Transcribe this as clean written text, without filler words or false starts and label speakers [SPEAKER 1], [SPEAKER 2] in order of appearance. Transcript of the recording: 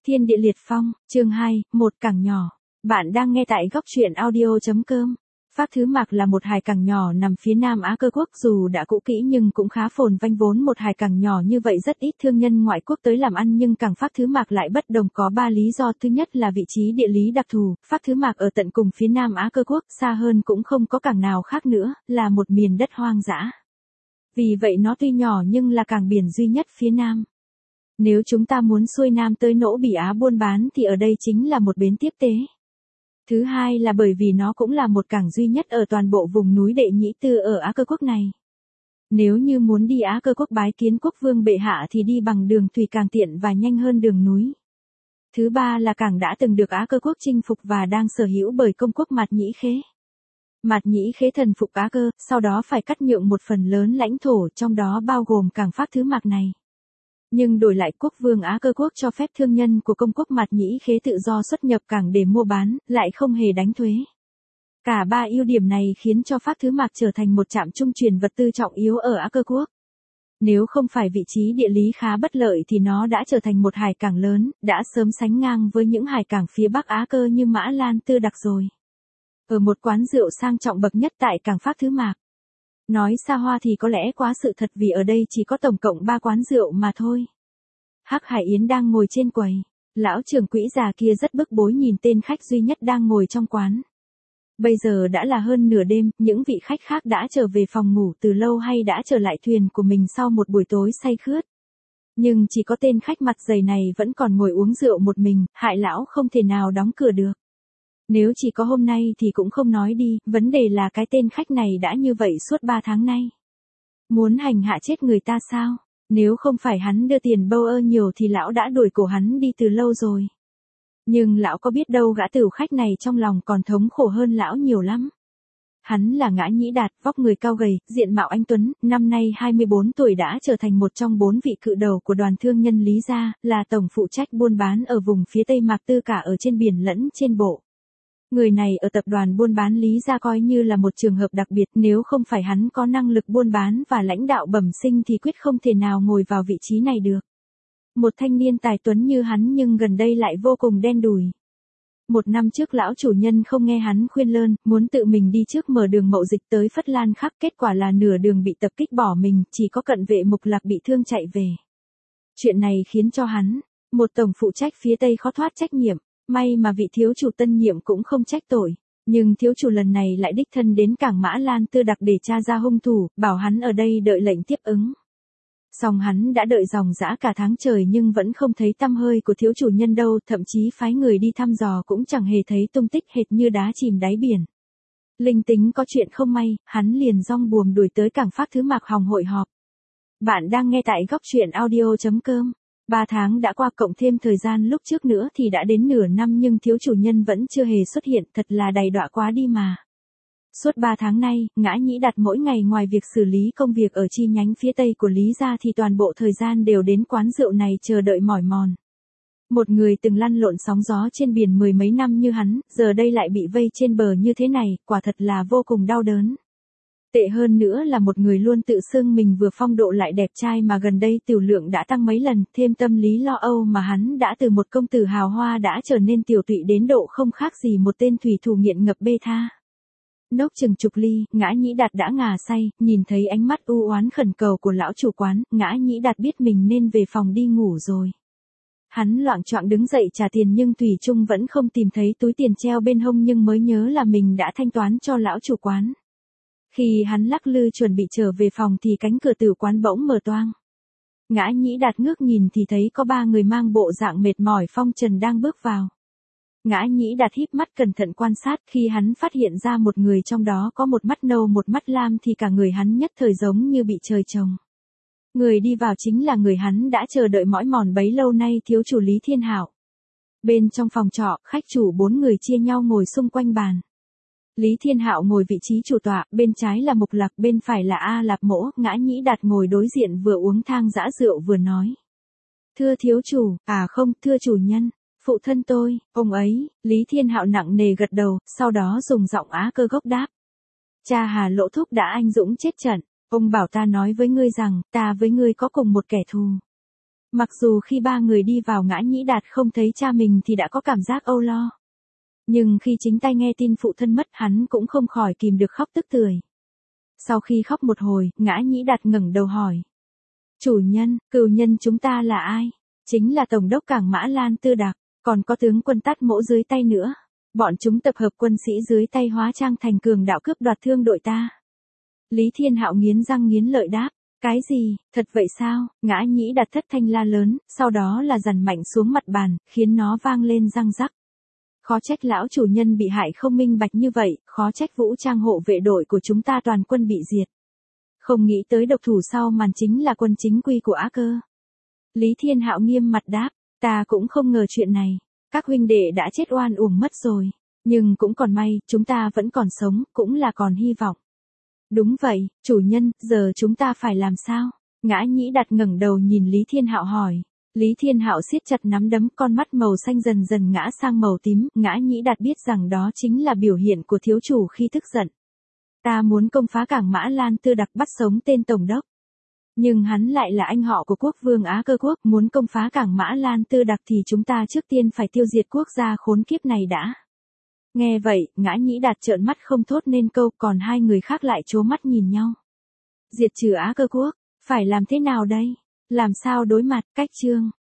[SPEAKER 1] Thiên địa liệt phong, chương 2, một cảng nhỏ. Bạn đang nghe tại góc truyện audio.com. Phác Thứ Mạc là một hải cảng nhỏ nằm phía nam Á Cơ quốc, dù đã cũ kỹ nhưng cũng khá phồn vanh. Vốn một hải cảng nhỏ như vậy rất ít thương nhân ngoại quốc tới làm ăn, nhưng cảng Phác Thứ Mạc lại bất đồng, có 3 lý do. Thứ nhất là vị trí địa lý đặc thù, Phác Thứ Mạc ở tận cùng phía nam Á Cơ quốc, xa hơn cũng không có cảng nào khác nữa, là một miền đất hoang dã. Vì vậy nó tuy nhỏ nhưng là cảng biển duy nhất phía nam. Nếu chúng ta muốn xuôi nam tới nỗ Bỉ Á buôn bán thì ở đây chính là một bến tiếp tế. Thứ hai là bởi vì nó cũng là một cảng duy nhất ở toàn bộ vùng núi Đệ Nhĩ Tư ở Á Cơ quốc này. Nếu như muốn đi Á Cơ quốc bái kiến quốc vương bệ hạ thì đi bằng đường thủy càng tiện và nhanh hơn đường núi. Thứ ba là cảng đã từng được Á Cơ quốc chinh phục và đang sở hữu bởi công quốc Mạt Nhĩ Khế. Mạt Nhĩ Khế thần phục Á Cơ, sau đó phải cắt nhượng một phần lớn lãnh thổ, trong đó bao gồm cảng Phác Thứ Mạc này. Nhưng đổi lại quốc vương Á Cơ quốc cho phép thương nhân của công quốc Mạt Nhĩ Khế tự do xuất nhập cảng để mua bán, lại không hề đánh thuế. Cả 3 ưu điểm này khiến cho Phác Thứ Mạc trở thành một trạm trung chuyển vật tư trọng yếu ở Á Cơ quốc. Nếu không phải vị trí địa lý khá bất lợi thì nó đã trở thành một hải cảng lớn, đã sớm sánh ngang với những hải cảng phía Bắc Á Cơ như Mã Lan Tư Đặc rồi. Ở một quán rượu sang trọng bậc nhất tại cảng Phác Thứ Mạc. Nói xa hoa thì có lẽ quá sự thật, vì ở đây chỉ có tổng cộng 3 quán rượu mà thôi. Hắc Hải Yến đang ngồi trên quầy. Lão trưởng quỹ già kia rất bức bối nhìn tên khách duy nhất đang ngồi trong quán. Bây giờ đã là hơn nửa đêm, những vị khách khác đã trở về phòng ngủ từ lâu hay đã trở lại thuyền của mình sau một buổi tối say khướt. Nhưng chỉ có tên khách mặt dày này vẫn còn ngồi uống rượu một mình, hại lão không thể nào đóng cửa được. Nếu chỉ có hôm nay thì cũng không nói đi, vấn đề là cái tên khách này đã như vậy suốt 3 tháng nay. Muốn hành hạ chết người ta sao? Nếu không phải hắn đưa tiền bâu ơ nhiều thì lão đã đuổi cổ hắn đi từ lâu rồi. Nhưng lão có biết đâu gã tửu khách này trong lòng còn thống khổ hơn lão nhiều lắm. Hắn là Ngã Nhĩ Đạt, vóc người cao gầy, diện mạo anh tuấn, năm nay 24 tuổi, đã trở thành một trong 4 vị cự đầu của đoàn thương nhân Lý gia, là tổng phụ trách buôn bán ở vùng phía Tây Mạc Tư cả ở trên biển lẫn trên bộ. Người này ở tập đoàn buôn bán Lý gia coi như là một trường hợp đặc biệt, nếu không phải hắn có năng lực buôn bán và lãnh đạo bẩm sinh thì quyết không thể nào ngồi vào vị trí này được. Một thanh niên tài tuấn như hắn nhưng gần đây lại vô cùng đen đủi. 1 năm trước lão chủ nhân không nghe hắn khuyên lơn, muốn tự mình đi trước mở đường mậu dịch tới Phất Lan Khắc, kết quả là nửa đường bị tập kích bỏ mình, chỉ có cận vệ Mục Lạc bị thương chạy về. Chuyện này khiến cho hắn, một tổng phụ trách phía Tây, khó thoát trách nhiệm. May mà vị thiếu chủ tân nhiệm cũng không trách tội, nhưng thiếu chủ lần này lại đích thân đến cảng Mã Lan Tư Đặc để tra ra hung thủ, bảo hắn ở đây đợi lệnh tiếp ứng. Song hắn đã đợi ròng rã cả tháng trời nhưng vẫn không thấy tăm hơi của thiếu chủ nhân đâu, thậm chí phái người đi thăm dò cũng chẳng hề thấy tung tích, hệt như đá chìm đáy biển. Linh tính có chuyện không may, hắn liền dong buồm đuổi tới cảng Phác Thứ Mạc hòng hội họp. Bạn đang nghe tại góc truyện audio.com. 3 tháng đã qua, cộng thêm thời gian lúc trước nữa thì đã đến nửa năm, nhưng thiếu chủ nhân vẫn chưa hề xuất hiện, thật là đầy đọa quá đi mà. Suốt 3 tháng nay, Ngã Nhĩ Đạt mỗi ngày ngoài việc xử lý công việc ở chi nhánh phía Tây của Lý gia thì toàn bộ thời gian đều đến quán rượu này chờ đợi mỏi mòn. Một người từng lăn lộn sóng gió trên biển 10 mấy năm như hắn, giờ đây lại bị vây trên bờ như thế này, quả thật là vô cùng đau đớn. Tệ hơn nữa là một người luôn tự xưng mình vừa phong độ lại đẹp trai mà gần đây tiểu lượng đã tăng mấy lần, thêm tâm lý lo âu mà hắn đã từ một công tử hào hoa đã trở nên tiểu tụy đến độ không khác gì một tên thủy thủ nghiện ngập bê tha. Nốc chừng chục ly, Ngã Nhĩ Đạt đã ngà say, nhìn thấy ánh mắt u oán khẩn cầu của lão chủ quán, Ngã Nhĩ Đạt biết mình nên về phòng đi ngủ rồi. Hắn loạng choạng đứng dậy trả tiền nhưng thủy chung vẫn không tìm thấy túi tiền treo bên hông, nhưng mới nhớ là mình đã thanh toán cho lão chủ quán. Khi hắn lắc lư chuẩn bị trở về phòng thì cánh cửa tử quán bỗng mở toang. Ngã Nhĩ Đạt ngước nhìn thì thấy có 3 người mang bộ dạng mệt mỏi phong trần đang bước vào. Ngã Nhĩ Đạt híp mắt cẩn thận quan sát, khi hắn phát hiện ra một người trong đó có một mắt nâu một mắt lam thì cả người hắn nhất thời giống như bị trời trồng. Người đi vào chính là người hắn đã chờ đợi mỏi mòn bấy lâu nay, thiếu chủ Lý Thiên Hạo. Bên trong phòng trọ, khách chủ 4 người chia nhau ngồi xung quanh bàn. Lý Thiên Hạo ngồi vị trí chủ tọa, bên trái là Mục Lạc, bên phải là A Lạp Mỗ, Ngã Nhĩ Đạt ngồi đối diện vừa uống thang dã rượu vừa nói. Thưa thiếu chủ, không, thưa chủ nhân, phụ thân tôi, ông ấy, Lý Thiên Hạo nặng nề gật đầu, sau đó dùng giọng Á Cơ gốc đáp. Cha Hà Lỗ thúc đã anh dũng chết trận, ông bảo ta nói với ngươi rằng, ta với ngươi có cùng một kẻ thù. Mặc dù khi ba người đi vào Ngã Nhĩ Đạt không thấy cha mình thì đã có cảm giác âu lo. Nhưng khi chính tay nghe tin phụ thân mất hắn cũng không khỏi kìm được khóc tức tưởi. Sau khi khóc một hồi, Ngã Nhĩ Đạt ngẩng đầu hỏi. Chủ nhân, cừu nhân chúng ta là ai? Chính là Tổng đốc Cảng Mã Lan Tư Đạc, còn có tướng quân Tát Mỗ dưới tay nữa. Bọn chúng tập hợp quân sĩ dưới tay hóa trang thành cường đạo cướp đoạt thương đội ta. Lý Thiên Hạo nghiến răng nghiến lợi đáp. Cái gì, thật vậy sao? Ngã Nhĩ Đạt thất thanh la lớn, sau đó là dằn mạnh xuống mặt bàn, khiến nó vang lên răng rắc. Khó trách lão chủ nhân bị hại không minh bạch như vậy, khó trách vũ trang hộ vệ đội của chúng ta toàn quân bị diệt. Không nghĩ tới độc thủ sau màn chính là quân chính quy của Á Cơ. Lý Thiên Hạo nghiêm mặt đáp, ta cũng không ngờ chuyện này. Các huynh đệ đã chết oan uổng mất rồi. Nhưng cũng còn may, chúng ta vẫn còn sống, cũng là còn hy vọng. Đúng vậy, chủ nhân, giờ chúng ta phải làm sao? Ngã Nhĩ Đạt ngẩng đầu nhìn Lý Thiên Hạo hỏi. Lý Thiên Hạo siết chặt nắm đấm, con mắt màu xanh dần dần ngã sang màu tím. Ngã Nhĩ Đạt biết rằng đó chính là biểu hiện của thiếu chủ khi tức giận. Ta muốn công phá Cảng Mã Lan Tư Đạc, bắt sống tên tổng đốc. Nhưng hắn lại là anh họ của quốc vương Á Cơ quốc, muốn công phá Cảng Mã Lan Tư Đạc thì chúng ta trước tiên phải tiêu diệt quốc gia khốn kiếp này đã. Nghe vậy, Ngã Nhĩ Đạt trợn mắt không thốt nên câu, còn hai người khác lại trố mắt nhìn nhau. Diệt trừ Á Cơ quốc, phải làm thế nào đây? Làm sao đối mặt? Cách chương